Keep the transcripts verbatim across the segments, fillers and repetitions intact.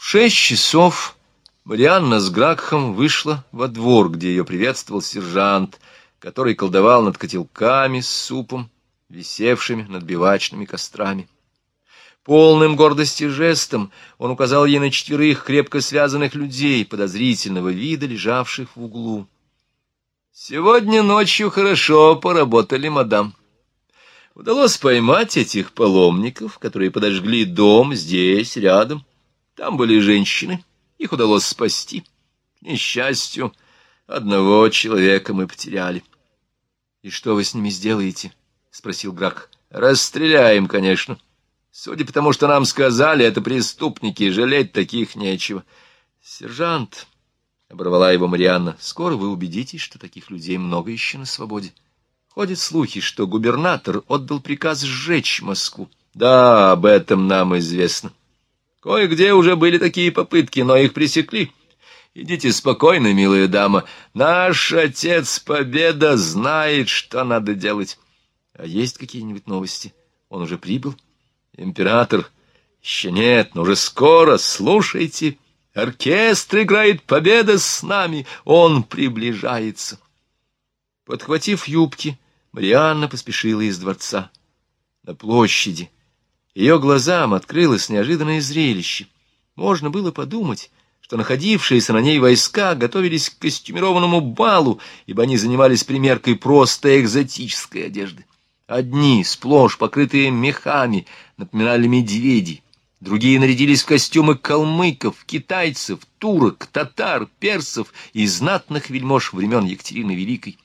шесть часов Марианна с Гракхом вышла во двор, где ее приветствовал сержант, который колдовал над котелками с супом, висевшими над бивачными кострами. Полным гордости жестом он указал ей на четверых крепко связанных людей, подозрительного вида, лежавших в углу. «Сегодня ночью хорошо поработали, мадам. Удалось поймать этих паломников, которые подожгли дом здесь, рядом. Там были женщины, их удалось спасти. К несчастью, одного человека мы потеряли». «И что вы с ними сделаете?» — спросил Грак. «Расстреляем, конечно. Судя по тому, что нам сказали, это преступники, жалеть таких нечего». «Сержант», — оборвала его Марианна, — «скоро вы убедитесь, что таких людей много еще на свободе. Ходят слухи, что губернатор отдал приказ сжечь Москву». «Да, об этом нам известно. Кое-где уже были такие попытки, но их пресекли. Идите спокойно, милая дама. Наш отец Победа знает, что надо делать». «А есть какие-нибудь новости? Он уже прибыл?» «Император? Еще нет, но уже скоро. Слушайте, оркестр играет «Победа с нами». Он приближается». Подхватив юбки, Марианна поспешила из дворца. На площади ее глазам открылось неожиданное зрелище. Можно было подумать, что находившиеся на ней войска готовились к костюмированному балу, ибо они занимались примеркой просто экзотической одежды. Одни, сплошь покрытые мехами, напоминали медведей, другие нарядились в костюмы калмыков, китайцев, турок, татар, персов и знатных вельмож времен Екатерины Великой.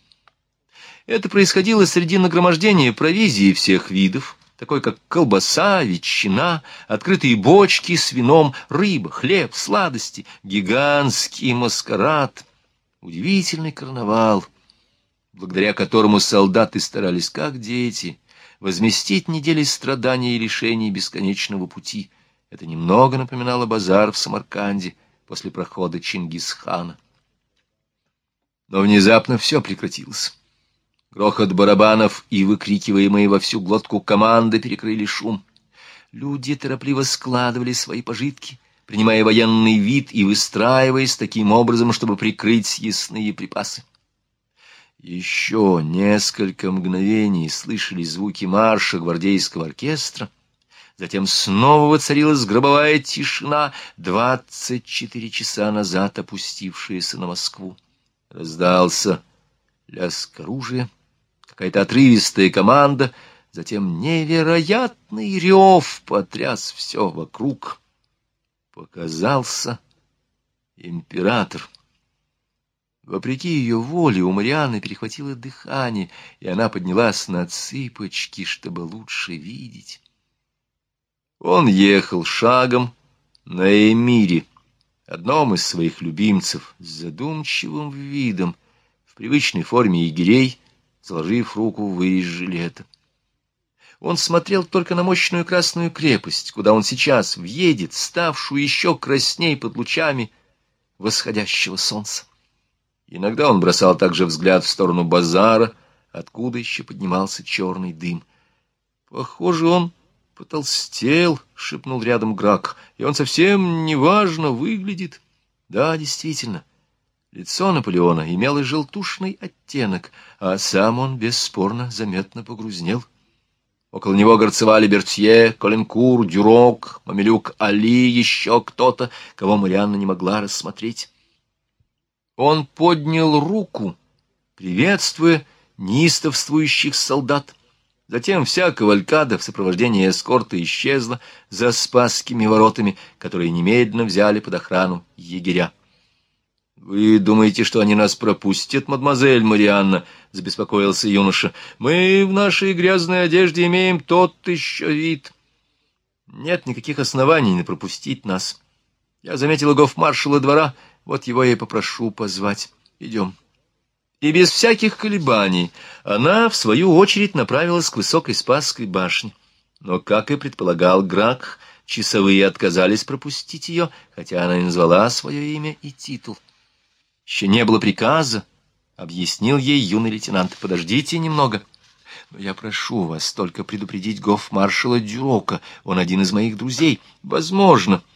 Это происходило среди нагромождения провизии всех видов, такой как колбаса, ветчина, открытые бочки с вином, рыба, хлеб, сладости, гигантский маскарад, удивительный карнавал, благодаря которому солдаты старались, как дети, возместить недели страданий и лишений бесконечного пути. Это немного напоминало базар в Самарканде после прохода Чингисхана. Но внезапно все прекратилось. Грохот барабанов и выкрикиваемые во всю глотку команды перекрыли шум. Люди торопливо складывали свои пожитки, принимая военный вид и выстраиваясь таким образом, чтобы прикрыть съестные припасы. Еще несколько мгновений слышались звуки марша гвардейского оркестра, затем снова воцарилась гробовая тишина, двадцать четыре часа назад опустившаяся на Москву. Раздался лязг оружия, какая-то отрывистая команда, затем невероятный рев потряс все вокруг. Показался император. Вопреки ее воле у Марианны перехватило дыхание, и она поднялась на цыпочки, чтобы лучше видеть. Он ехал шагом на эмире, одном из своих любимцев, с задумчивым видом, в привычной форме егерей, заложив руку в вырез жилета. Он смотрел только на мощную красную крепость, куда он сейчас въедет, ставшую еще красней под лучами восходящего солнца. Иногда он бросал также взгляд в сторону базара, откуда еще поднимался черный дым. «Похоже, он потолстел», — шепнул рядом Грак, — «и он совсем неважно выглядит». Да, действительно, лицо Наполеона имело желтушный оттенок, а сам он бесспорно заметно погрузнел. Около него горцевали Бертье, Коленкур, Дюрок, Мамилюк Али, еще кто-то, кого Марианна не могла рассмотреть. Он поднял руку, приветствуя неистовствующих солдат. Затем вся кавалькада в сопровождении эскорта исчезла за Спасскими воротами, которые немедленно взяли под охрану егеря. «Вы думаете, что они нас пропустят, мадемуазель Марианна?» — забеспокоился юноша. «Мы в нашей грязной одежде имеем тот еще вид». «Нет никаких оснований не пропустить нас. Я заметила гофмаршала двора, вот его я и попрошу позвать. Идем». И без всяких колебаний она, в свою очередь, направилась к высокой Спасской башне. Но, как и предполагал Грак, часовые отказались пропустить ее, хотя она и назвала свое имя и титул. «Еще не было приказа», — объяснил ей юный лейтенант. «Подождите немного. Но я прошу вас только предупредить гофмаршала Дюрока. Он один из моих друзей. Возможно.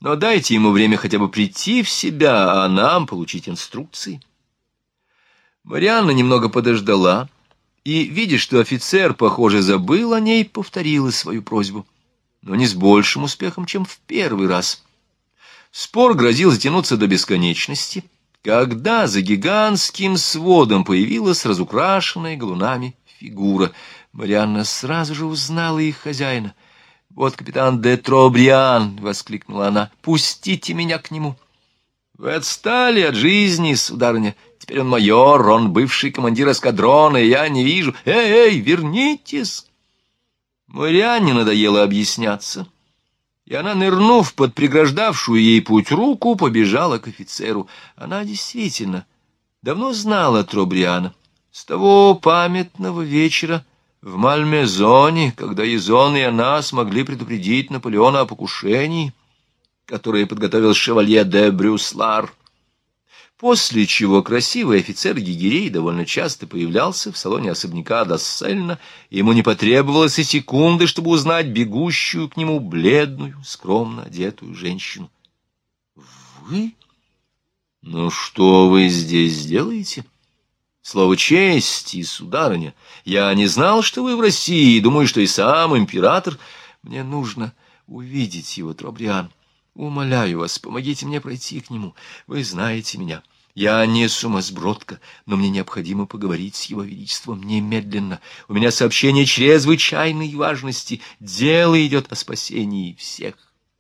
Но дайте ему время хотя бы прийти в себя, а нам получить инструкции. Марианна немного подождала, и, видя, что офицер, похоже, забыл о ней, повторила свою просьбу, но не с большим успехом, чем в первый раз. Спор грозил затянуться до бесконечности, когда за гигантским сводом появилась разукрашенная галунами фигура. Марианна сразу же узнала их хозяина. «Вот капитан де Тробриан!» — воскликнула она. «Пустите меня к нему!» «Вы отстали от жизни, сударыня. Теперь он майор, он бывший командир эскадрона, и я не вижу... Эй, эй, вернитесь!» Марианне надоело объясняться, и она, нырнув под преграждавшую ей путь руку, побежала к офицеру. Она действительно давно знала Тробриана. С того памятного вечера в Мальмезоне, когда Изон и она смогли предупредить Наполеона о покушении, которое подготовил шевалье де Брюслар, после чего красивый офицер егерей довольно часто появлялся в салоне особняка Дассельна, и ему не потребовалось и секунды, чтобы узнать бегущую к нему бледную, скромно одетую женщину. «Вы? Ну что вы здесь делаете? Слово чести, сударыня, я не знал, что вы в России, и думаю, что и сам император. Мне нужно увидеть его, Тробриан. Умоляю вас, помогите мне пройти к нему. Вы знаете меня. Я не сумасбродка, но мне необходимо поговорить с его величеством немедленно. У меня сообщение чрезвычайной важности. Дело идет о спасении всех».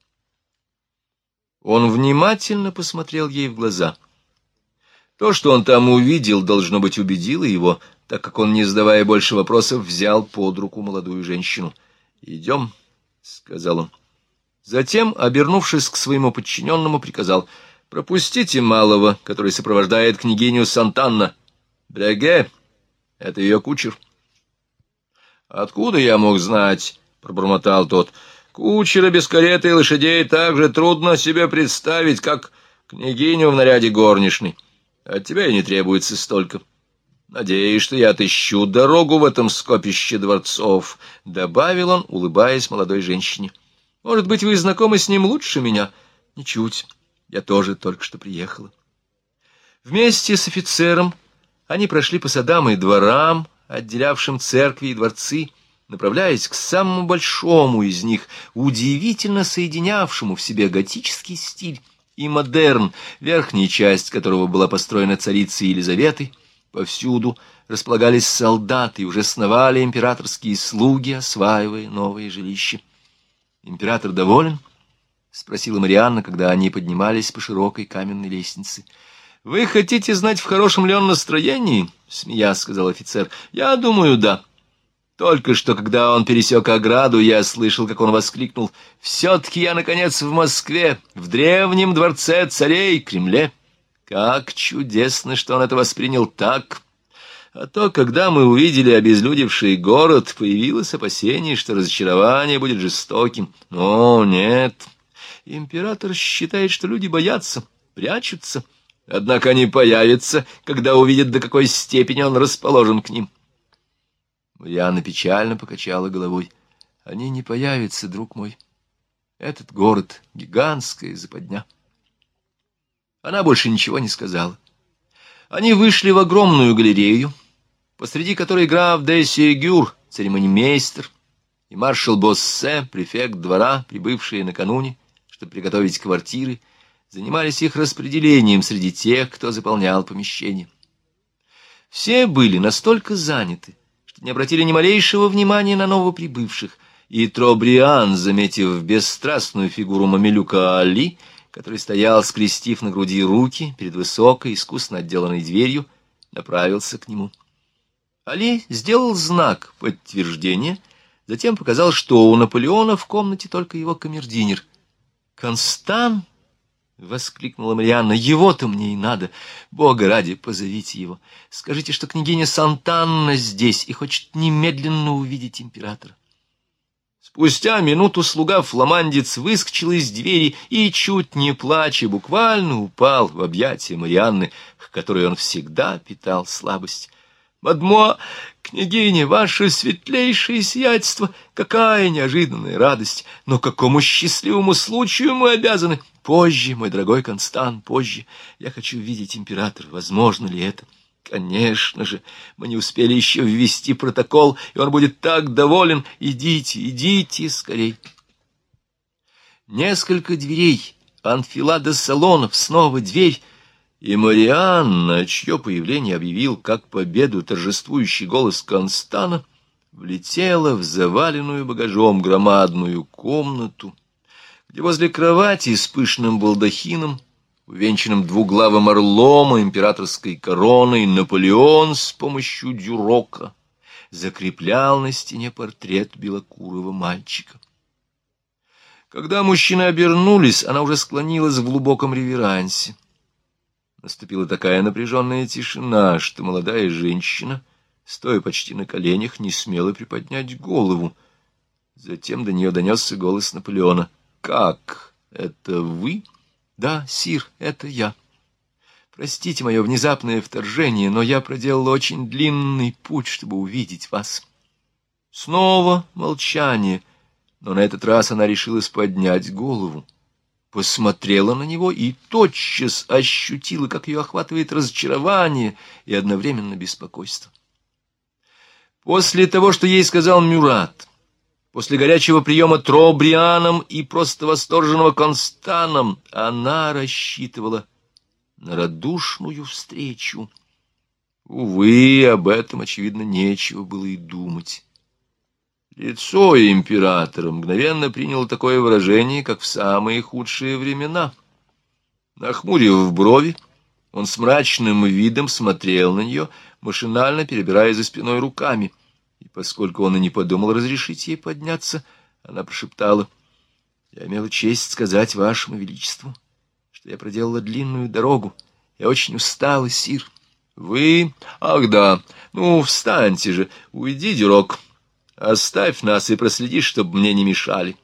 Он внимательно посмотрел ей в глаза. То, что он там увидел, должно быть, убедило его, так как он, не задавая больше вопросов, взял под руку молодую женщину. «Идем», — сказал он. Затем, обернувшись к своему подчиненному, приказал: «Пропустите малого, который сопровождает княгиню Сантанна. Бреге — это ее кучер». «Откуда я мог знать?» — пробормотал тот. «Кучера без кареты и лошадей так же трудно себе представить, как княгиню в наряде горничной. От тебя и не требуется столько. Надеюсь, что я отыщу дорогу в этом скопище дворцов», — добавил он, улыбаясь молодой женщине. «Может быть, вы знакомы с ним лучше меня?» «Ничуть. Я тоже только что приехала». Вместе с офицером они прошли по садам и дворам, отделявшим церкви и дворцы, направляясь к самому большому из них, удивительно соединявшему в себе готический стиль и модерн, верхняя часть которого была построена царицей Елизаветой. Повсюду располагались солдаты, и уже сновали императорские слуги, осваивая новые жилища. «Император доволен?» — спросила Марианна, когда они поднимались по широкой каменной лестнице. «Вы хотите знать, в хорошем ли он настроении?» — смеясь сказал офицер. «Я думаю, да. Только что, когда он пересек ограду, я слышал, как он воскликнул: «Все-таки я, наконец, в Москве, в древнем дворце царей, Кремле». Как чудесно, что он это воспринял так. А то, когда мы увидели обезлюдевший город, появилось опасение, что разочарование будет жестоким. Но нет, император считает, что люди боятся, прячутся. Однако они появятся, когда увидят, до какой степени он расположен к ним. Марианна печально покачала головой. «Они не появятся, друг мой. Этот город — гигантская западня». Она больше ничего не сказала. Они вышли в огромную галерею, посреди которой граф де Сигюр, церемонимейстер, и маршал Боссе, префект двора, прибывшие накануне, чтобы приготовить квартиры, занимались их распределением среди тех, кто заполнял помещение. Все были настолько заняты, что не обратили ни малейшего внимания на новоприбывших, и Тробриан, заметив бесстрастную фигуру мамилюка Али, который стоял, скрестив на груди руки перед высокой, искусно отделанной дверью, направился к нему. Али сделал знак подтверждения, затем показал, что у Наполеона в комнате только его камердинер. «Констан!» — воскликнула Марианна. «Его-то мне и надо. Бога ради, позовите его. Скажите, что княгиня Сантанна здесь и хочет немедленно увидеть императора». Спустя минуту слуга-фламандец выскочил из двери и, чуть не плача, буквально упал в объятия Марианны, к которой он всегда питал слабость. «Мадмо, княгиня, ваше светлейшее сиятельство! Какая неожиданная радость! Но какому счастливому случаю мы обязаны! позже, мой дорогой Констант, позже. Я хочу видеть императора. Возможно ли это? Конечно же, мы не успели еще ввести протокол, и он будет так доволен. Идите, идите скорей. Несколько дверей, анфилада салонов, снова дверь, и Марианна, чье появление объявил как победу торжествующий голос Констана, влетела в заваленную багажом громадную комнату, где возле кровати с пышным балдахином, увенчанным двуглавым орлом и императорской короной, Наполеон с помощью дюрока закреплял на стене портрет белокурого мальчика. Когда мужчины обернулись, она уже склонилась в глубоком реверансе. Наступила такая напряженная тишина, что молодая женщина, стоя почти на коленях, не смела приподнять голову. Затем до нее донесся голос Наполеона. «Как? Это вы?» «Да, сир, это я. Простите мое внезапное вторжение, но я проделал очень длинный путь, чтобы увидеть вас». Снова молчание, но на этот раз она решилась поднять голову, посмотрела на него и тотчас ощутила, как ее охватывает разочарование и одновременно беспокойство. После того, что ей сказал Мюрат, после горячего приема Тробрианом и просто восторженного Констаном, она рассчитывала на радушную встречу. Увы, об этом, очевидно, нечего было и думать. Лицо императора мгновенно приняло такое выражение, как в самые худшие времена. Нахмурив брови, он с мрачным видом смотрел на нее, машинально перебирая за спиной руками. И поскольку он и не подумал разрешить ей подняться, она прошептала: «Я имела честь сказать вашему величеству, что я проделала длинную дорогу. Я очень устала, сир». «Вы? Ах, да. Ну, встаньте же. Уйди, Дюрок. Оставь нас и проследи, чтобы мне не мешали».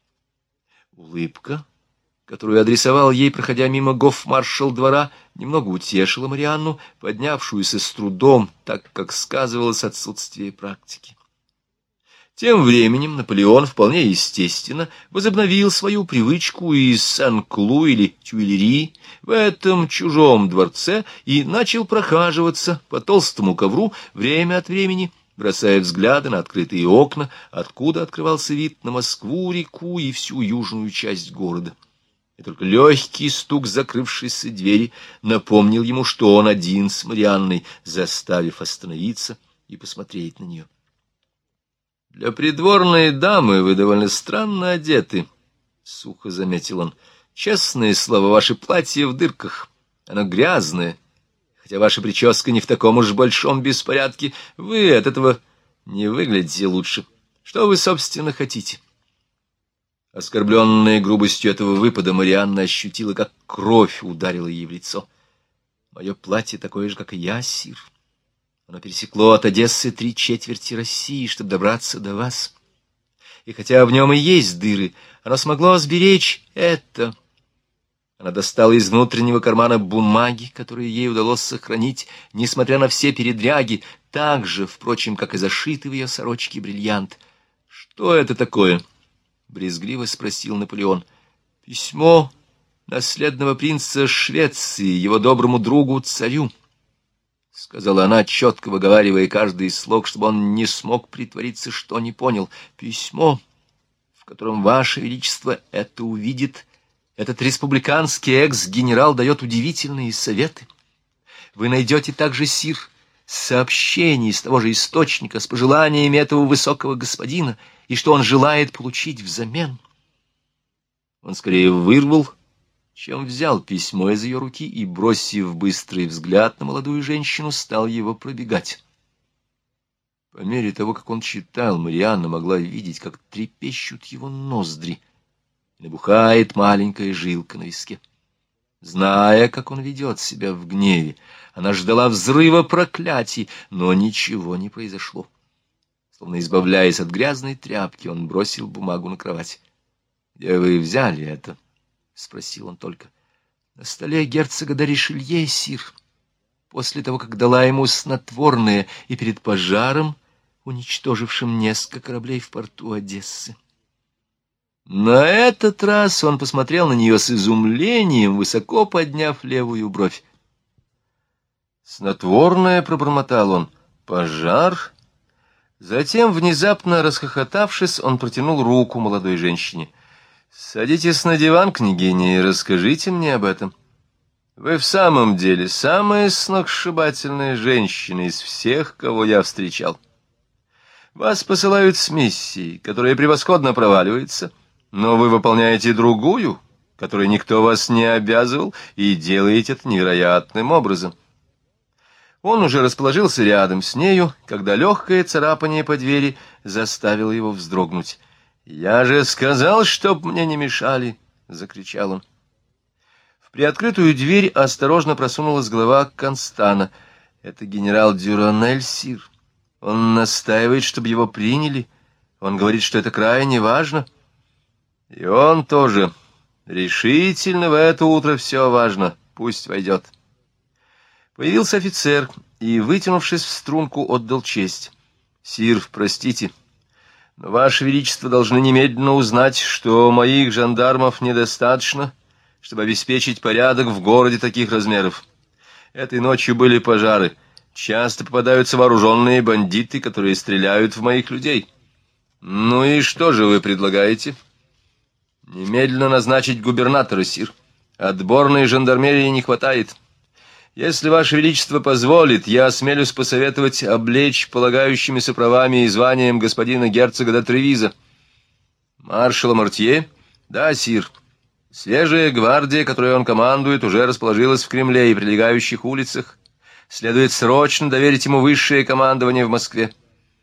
Улыбка, которую адресовал ей, проходя мимо гофмаршал двора, немного утешила Марианну, поднявшуюся с трудом, так как сказывалось отсутствие практики. Тем временем Наполеон, вполне естественно, возобновил свою привычку из Сен-Клу или Тюильри в этом чужом дворце и начал прохаживаться по толстому ковру время от времени, бросая взгляды на открытые окна, откуда открывался вид на Москву, реку и всю южную часть города. И только легкий стук закрывшейся двери напомнил ему, что он один с Марианной, заставив остановиться и посмотреть на нее. «Для придворной дамы вы довольно странно одеты», — сухо заметил он. «Честное слово, ваше платье в дырках, оно грязное. Хотя ваша прическа не в таком уж большом беспорядке, вы от этого не выглядите лучше. Что вы, собственно, хотите?» Оскорбленная грубостью этого выпада, Марианна ощутила, как кровь ударила ей в лицо. «Мое платье такое же, как и я, сир. Оно пересекло от Одессы три четверти России, чтобы добраться до вас. И хотя в нем и есть дыры, оно смогло сберечь это». Она достала из внутреннего кармана бумаги, которые ей удалось сохранить, несмотря на все передряги, так же, впрочем, как и зашитый в ее сорочке бриллиант. «Что это такое?» — брезгливо спросил Наполеон. «Письмо наследного принца Швеции, его доброму другу царю», — сказала она, четко выговаривая каждый слог, чтобы он не смог притвориться, что не понял. «Письмо, в котором ваше величество это увидит. Этот республиканский экс-генерал дает удивительные советы. Вы найдете также, сир, сообщение из того же источника с пожеланиями этого высокого господина, и что он желает получить взамен». Он скорее вырвал, чем взял письмо из ее руки и, бросив быстрый взгляд на молодую женщину, стал его пробегать. По мере того, как он читал, Марианна могла видеть, как трепещут его ноздри, набухает маленькая жилка на виске. Зная, как он ведет себя в гневе, она ждала взрыва проклятий, но ничего не произошло. Словно избавляясь от грязной тряпки, он бросил бумагу на кровать. — Где вы взяли это? — спросил он только. — На столе герцога де Ришелье, сир. После того, как дала ему снотворное и перед пожаром, уничтожившим несколько кораблей в порту Одессы. На этот раз он посмотрел на нее с изумлением, высоко подняв левую бровь. «Снотворное», — пробормотал он, — «пожар». Затем, внезапно расхохотавшись, он протянул руку молодой женщине. «Садитесь на диван, княгиня, и расскажите мне об этом. Вы в самом деле самая сногсшибательная женщина из всех, кого я встречал. Вас посылают с миссией, которая превосходно проваливается, но вы выполняете другую, которой никто вас не обязывал, и делаете это невероятным образом». Он уже расположился рядом с нею, когда легкое царапание по двери заставило его вздрогнуть. «Я же сказал, чтоб мне не мешали!» — закричал он. В приоткрытую дверь осторожно просунулась голова Констана. «Это генерал Дюранель, сир. Он настаивает, чтобы его приняли. Он говорит, что это крайне важно». «И он тоже. Решительно в это утро все важно. Пусть войдет». Появился офицер и, вытянувшись в струнку, отдал честь. «Сир, простите, но Ваше Величество должны немедленно узнать, что моих жандармов недостаточно, чтобы обеспечить порядок в городе таких размеров. Этой ночью были пожары. Часто попадаются вооруженные бандиты, которые стреляют в моих людей. Ну и что же вы предлагаете?» «Немедленно назначить губернатора, сир. Отборной жандармерии не хватает. Если Ваше Величество позволит, я осмелюсь посоветовать облечь полагающимися правами и званием господина герцога де Тревиза». «Маршала Мортье?» «Да, сир. Свежая гвардия, которой он командует, уже расположилась в Кремле и прилегающих улицах. Следует срочно доверить ему высшее командование в Москве».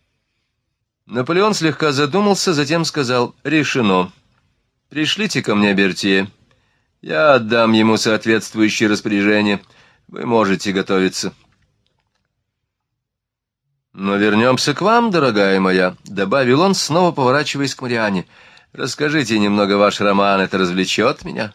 Наполеон слегка задумался, затем сказал: «Решено. Пришлите ко мне Бертье. Я отдам ему соответствующие распоряжения. Вы можете готовиться». «Но вернемся к вам, дорогая моя», — добавил он, снова поворачиваясь к Марианне. «Расскажите немного ваш роман, это развлечет меня».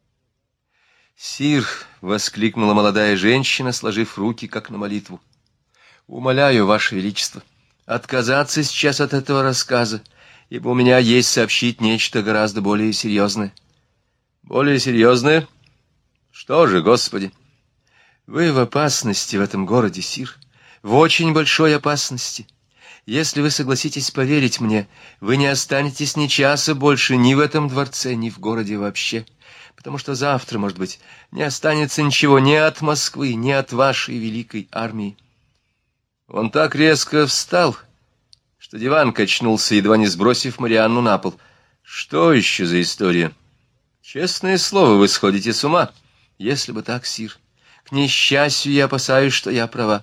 «Сир», — воскликнула молодая женщина, сложив руки, как на молитву, — «умоляю, Ваше Величество, отказаться сейчас от этого рассказа, ибо у меня есть сообщить нечто гораздо более серьезное». «Более серьезное? Что же, Господи?» «Вы в опасности в этом городе, сир, в очень большой опасности. Если вы согласитесь поверить мне, вы не останетесь ни часа больше ни в этом дворце, ни в городе вообще, потому что завтра, может быть, не останется ничего ни от Москвы, ни от вашей великой армии». Он так резко встал, что диван качнулся, едва не сбросив Марианну на пол. «Что еще за история? Честное слово, вы сходите с ума. Если бы так, сир. К несчастью, я опасаюсь, что я права».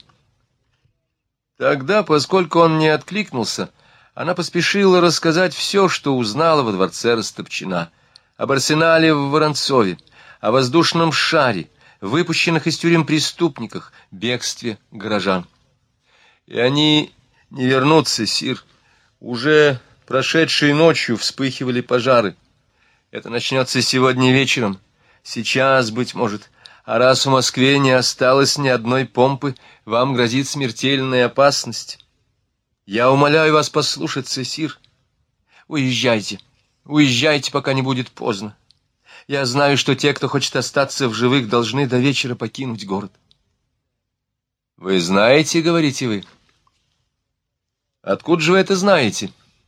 Тогда, поскольку он не откликнулся, она поспешила рассказать все, что узнала во дворце Растопчина. Об арсенале в Воронцове, о воздушном шаре, выпущенных из тюрем преступниках, бегстве горожан. «И они не вернутся, сир. Уже прошедшей ночью вспыхивали пожары. Это начнется сегодня вечером, сейчас, быть может. А раз в Москве не осталось ни одной помпы, вам грозит смертельная опасность. Я умоляю вас послушаться, сир. Уезжайте, уезжайте, пока не будет поздно. Я знаю, что те, кто хочет остаться в живых, должны до вечера покинуть город». «Вы знаете, — говорите вы. Откуда же вы это знаете?»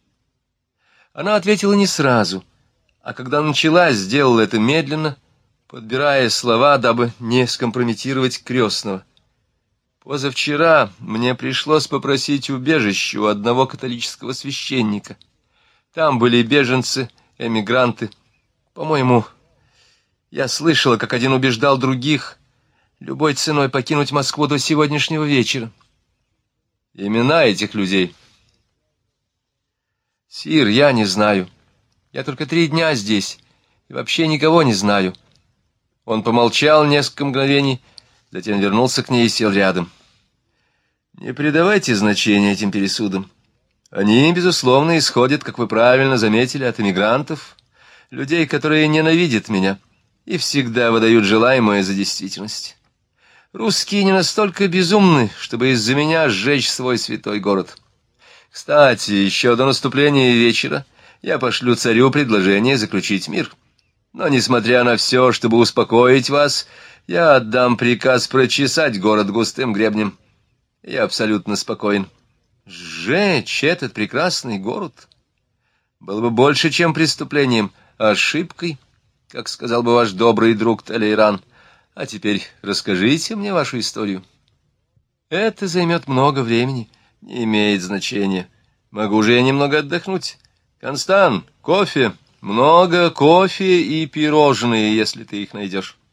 Она ответила не сразу, а когда начала, сделала это медленно, подбирая слова, дабы не скомпрометировать крестного. «Позавчера мне пришлось попросить убежище у одного католического священника. Там были беженцы, эмигранты. По-моему, я слышала, как один убеждал других любой ценой покинуть Москву до сегодняшнего вечера». «Имена этих людей?» «Сир, я не знаю. Я только три дня здесь и вообще никого не знаю». Он помолчал несколько мгновений, затем вернулся к ней и сел рядом. «Не придавайте значения этим пересудам. Они, безусловно, исходят, как вы правильно заметили, от эмигрантов, людей, которые ненавидят меня и всегда выдают желаемое за действительность. Русские не настолько безумны, чтобы из-за меня сжечь свой святой город. Кстати, еще до наступления вечера я пошлю царю предложение заключить мир. Но, несмотря на все, чтобы успокоить вас, я отдам приказ прочесать город густым гребнем. Я абсолютно спокоен. Сжечь этот прекрасный город было бы больше, чем преступлением, ошибкой, как сказал бы ваш добрый друг Талейран. А теперь расскажите мне вашу историю. Это займет много времени, не имеет значения. Могу же я немного отдохнуть. Констан, кофе, много кофе и пирожные, если ты их найдешь.